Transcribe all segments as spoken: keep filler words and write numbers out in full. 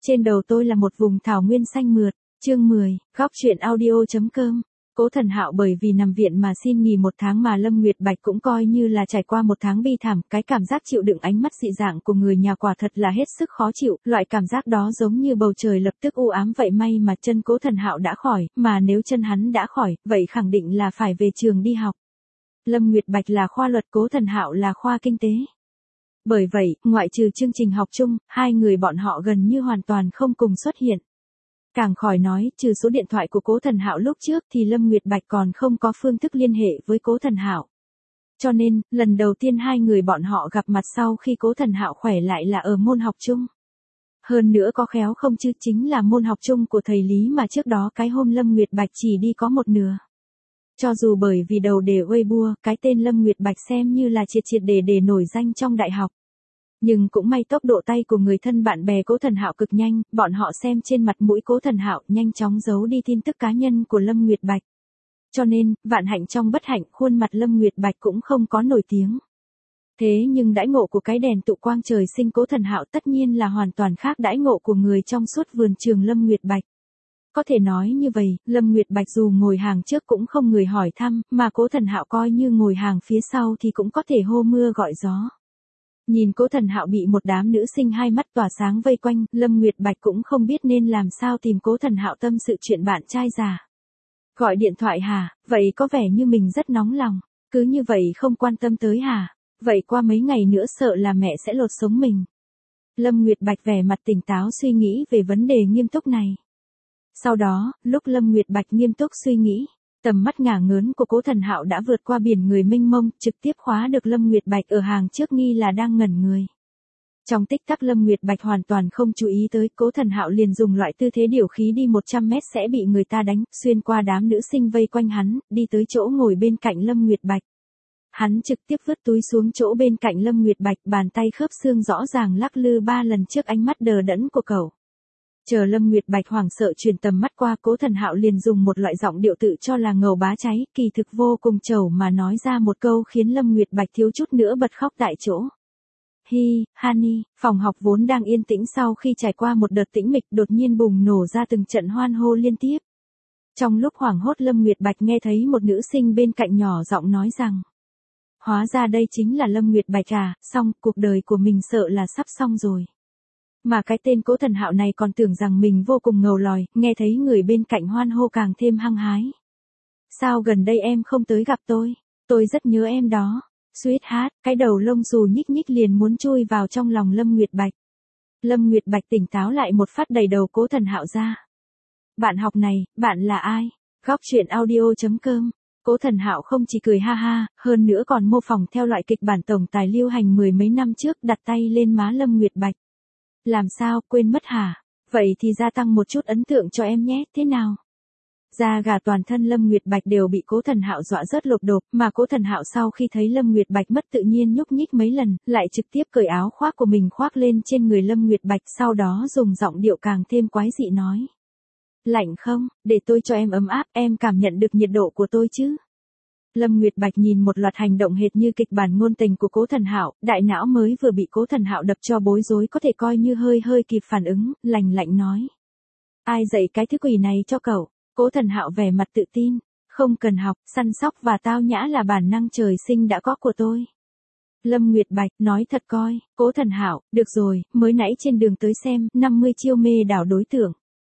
Trên đầu tôi là một vùng thảo nguyên xanh mượt. Chương mười, góc truyện audio.com. Cố Thần Hạo bởi vì nằm viện mà xin nghỉ một tháng mà Lâm Nguyệt Bạch cũng coi như là trải qua một tháng bi thảm, cái cảm giác chịu đựng ánh mắt dị dạng của người nhà quả thật là hết sức khó chịu, loại cảm giác đó giống như bầu trời lập tức u ám vậy. May mà chân Cố Thần Hạo đã khỏi, mà nếu chân hắn đã khỏi, vậy khẳng định là phải về trường đi học. Lâm Nguyệt Bạch là khoa luật, Cố Thần Hạo là khoa kinh tế. Bởi vậy, ngoại trừ chương trình học chung, hai người bọn họ gần như hoàn toàn không cùng xuất hiện. Càng khỏi nói, trừ số điện thoại của Cố Thần Hạo lúc trước thì Lâm Nguyệt Bạch còn không có phương thức liên hệ với Cố Thần Hạo. Cho nên, lần đầu tiên hai người bọn họ gặp mặt sau khi Cố Thần Hạo khỏe lại là ở môn học chung. Hơn nữa có khéo không chứ chính là môn học chung của thầy Lý mà trước đó cái hôm Lâm Nguyệt Bạch chỉ đi có một nửa. Cho dù bởi vì đầu đề Weibo, cái tên Lâm Nguyệt Bạch xem như là triệt triệt để để nổi danh trong đại học. Nhưng cũng may tốc độ tay của người thân bạn bè Cố Thần Hạo cực nhanh, bọn họ xem trên mặt mũi Cố Thần Hạo nhanh chóng giấu đi tin tức cá nhân của Lâm Nguyệt Bạch. Cho nên, vạn hạnh trong bất hạnh, khuôn mặt Lâm Nguyệt Bạch cũng không có nổi tiếng. Thế nhưng đãi ngộ của cái đèn tụ quang trời sinh Cố Thần Hạo tất nhiên là hoàn toàn khác đãi ngộ của người trong suốt vườn trường Lâm Nguyệt Bạch. Có thể nói như vậy, Lâm Nguyệt Bạch dù ngồi hàng trước cũng không người hỏi thăm, mà Cố Thần Hạo coi như ngồi hàng phía sau thì cũng có thể hô mưa gọi gió. Nhìn Cố Thần Hạo bị một đám nữ sinh hai mắt tỏa sáng vây quanh, Lâm Nguyệt Bạch cũng không biết nên làm sao tìm Cố Thần Hạo tâm sự chuyện bạn trai già. Gọi điện thoại hả? Vậy có vẻ như mình rất nóng lòng. Cứ như vậy không quan tâm tới hả? Vậy qua mấy ngày nữa sợ là mẹ sẽ lột sống mình. Lâm Nguyệt Bạch vẻ mặt tỉnh táo suy nghĩ về vấn đề nghiêm túc này. Sau đó, lúc Lâm Nguyệt Bạch nghiêm túc suy nghĩ, tầm mắt ngả ngớn của Cố Thần Hạo đã vượt qua biển người mênh mông, trực tiếp khóa được Lâm Nguyệt Bạch ở hàng trước nghi là đang ngẩn người. Trong tích tắc Lâm Nguyệt Bạch hoàn toàn không chú ý tới, Cố Thần Hạo liền dùng loại tư thế điều khí đi một trăm mét sẽ bị người ta đánh, xuyên qua đám nữ sinh vây quanh hắn, đi tới chỗ ngồi bên cạnh Lâm Nguyệt Bạch. Hắn trực tiếp vứt túi xuống chỗ bên cạnh Lâm Nguyệt Bạch, bàn tay khớp xương rõ ràng lắc lư ba lần trước ánh mắt đờ đẫn của cậu. Chờ Lâm Nguyệt Bạch hoảng sợ truyền tầm mắt qua, Cố Thần Hạo liền dùng một loại giọng điệu tự cho là ngầu bá cháy, kỳ thực vô cùng trầu mà nói ra một câu khiến Lâm Nguyệt Bạch thiếu chút nữa bật khóc tại chỗ. Hi, honey, phòng học vốn đang yên tĩnh sau khi trải qua một đợt tĩnh mịch đột nhiên bùng nổ ra từng trận hoan hô liên tiếp. Trong lúc hoảng hốt Lâm Nguyệt Bạch nghe thấy một nữ sinh bên cạnh nhỏ giọng nói rằng: hóa ra đây chính là Lâm Nguyệt Bạch à, xong, cuộc đời của mình sợ là sắp xong rồi. Mà cái tên Cố Thần Hạo này còn tưởng rằng mình vô cùng ngầu lòi, nghe thấy người bên cạnh hoan hô càng thêm hăng hái. Sao gần đây em không tới gặp tôi? Tôi rất nhớ em đó. Sweetheart, cái đầu lông xù nhích nhích liền muốn chui vào trong lòng Lâm Nguyệt Bạch. Lâm Nguyệt Bạch tỉnh táo lại một phát đẩy đầu Cố Thần Hạo ra. Bạn học này, bạn là ai? Góc truyện audio.com. Cố Thần Hạo không chỉ cười ha ha, hơn nữa còn mô phỏng theo loại kịch bản tổng tài lưu hành mười mấy năm trước, đặt tay lên má Lâm Nguyệt Bạch. Làm sao, quên mất hả? Vậy thì gia tăng một chút ấn tượng cho em nhé, thế nào? Da gà toàn thân Lâm Nguyệt Bạch đều bị Cố Thần Hạo dọa rớt lột đột, mà Cố Thần Hạo sau khi thấy Lâm Nguyệt Bạch mất tự nhiên nhúc nhích mấy lần, lại trực tiếp cởi áo khoác của mình khoác lên trên người Lâm Nguyệt Bạch, sau đó dùng giọng điệu càng thêm quái dị nói: lạnh không, để tôi cho em ấm áp, em cảm nhận được nhiệt độ của tôi chứ? Lâm Nguyệt Bạch nhìn một loạt hành động hệt như kịch bản ngôn tình của Cố Thần Hạo, đại não mới vừa bị Cố Thần Hạo đập cho bối rối có thể coi như hơi hơi kịp phản ứng, lành lạnh nói: ai dạy cái thứ quỷ này cho cậu? Cố Thần Hạo vẻ mặt tự tin: không cần học, săn sóc và tao nhã là bản năng trời sinh đã có của tôi. Lâm Nguyệt Bạch nói thật coi. Cố Thần Hạo: được rồi, mới nãy trên đường tới xem, năm mươi chiêu mê đảo đối tượng.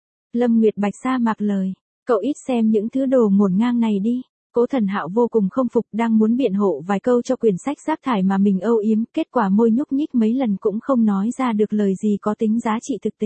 Lâm Nguyệt Bạch sa mạc lời: cậu ít xem những thứ đồ ngổn ngang này đi. Cố Thần Hạo vô cùng không phục, đang muốn biện hộ vài câu cho quyển sách rác thải mà mình âu yếm, kết quả môi nhúc nhích mấy lần cũng không nói ra được lời gì có tính giá trị thực tế.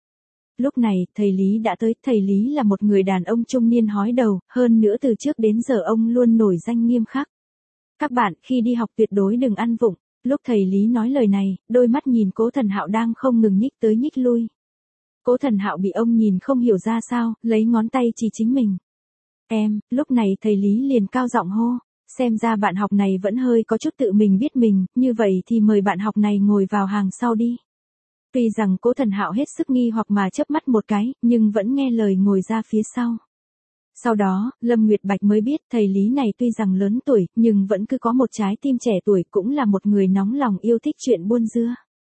Lúc này, thầy Lý đã tới, thầy Lý là một người đàn ông trung niên hói đầu, hơn nữa từ trước đến giờ ông luôn nổi danh nghiêm khắc. Các bạn, khi đi học tuyệt đối đừng ăn vụng. Lúc thầy Lý nói lời này, đôi mắt nhìn Cố Thần Hạo đang không ngừng nhích tới nhích lui. Cố Thần Hạo bị ông nhìn không hiểu ra sao, lấy ngón tay chỉ chính mình. Em, lúc này thầy Lý liền cao giọng hô: xem ra bạn học này vẫn hơi có chút tự mình biết mình, như vậy thì mời bạn học này ngồi vào hàng sau đi. Tuy rằng Cố Thần Hạo hết sức nghi hoặc mà chớp mắt một cái, nhưng vẫn nghe lời ngồi ra phía sau. Sau đó, Lâm Nguyệt Bạch mới biết thầy Lý này tuy rằng lớn tuổi, nhưng vẫn cứ có một trái tim trẻ tuổi, cũng là một người nóng lòng yêu thích chuyện buôn dưa.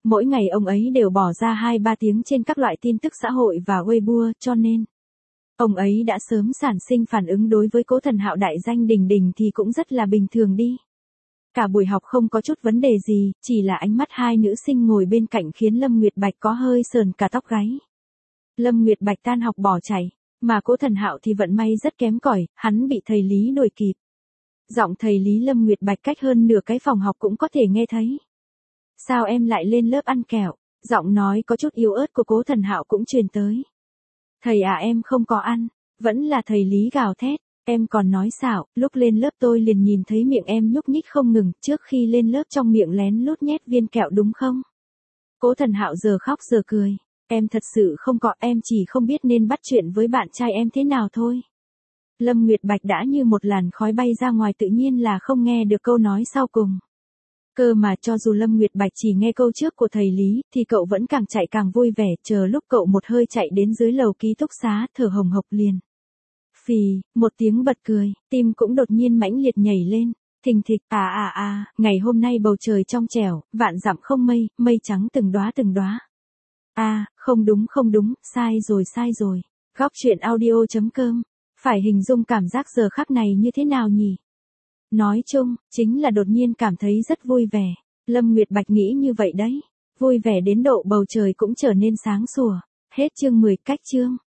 Mỗi ngày ông ấy đều bỏ ra hai ba tiếng trên các loại tin tức xã hội và Weibo, cho nên ông ấy đã sớm sản sinh phản ứng đối với Cố Thần Hạo đại danh đỉnh đỉnh thì cũng rất là bình thường đi. Cả buổi học không có chút vấn đề gì, chỉ là ánh mắt hai nữ sinh ngồi bên cạnh khiến Lâm Nguyệt Bạch có hơi sờn cả tóc gáy. Lâm Nguyệt Bạch tan học bỏ chạy, mà Cố Thần Hạo thì vận may rất kém cỏi, hắn bị thầy Lý đuổi kịp. Giọng thầy Lý Lâm Nguyệt Bạch cách hơn nửa cái phòng học cũng có thể nghe thấy. Sao em lại lên lớp ăn kẹo? Giọng nói có chút yếu ớt của Cố Thần Hạo cũng truyền tới. Thầy à, em không có ăn. Vẫn là thầy Lý gào thét. Em còn nói xạo, lúc lên lớp tôi liền nhìn thấy miệng em nhúc nhích không ngừng, trước khi lên lớp trong miệng lén lút nhét viên kẹo đúng không? Cố Thần Hạo giờ khóc giờ cười. Em thật sự không có, em chỉ không biết nên bắt chuyện với bạn trai em thế nào thôi. Lâm Nguyệt Bạch đã như một làn khói bay ra ngoài, tự nhiên là không nghe được câu nói sau cùng. Cơ mà cho dù Lâm Nguyệt Bạch chỉ nghe câu trước của thầy Lý, thì cậu vẫn càng chạy càng vui vẻ, chờ lúc cậu một hơi chạy đến dưới lầu ký túc xá, thở hồng hộc liền. Phì, một tiếng bật cười, tim cũng đột nhiên mãnh liệt nhảy lên, thình thịch, à à à, ngày hôm nay bầu trời trong trẻo, vạn dặm không mây, mây trắng từng đóa từng đóa. À, không đúng không đúng, sai rồi sai rồi. Góc truyện audio chấm com, phải hình dung cảm giác giờ khắc này như thế nào nhỉ? Nói chung, chính là đột nhiên cảm thấy rất vui vẻ. Lâm Nguyệt Bạch nghĩ như vậy đấy. Vui vẻ đến độ bầu trời cũng trở nên sáng sủa. Hết chương mười, cách chương.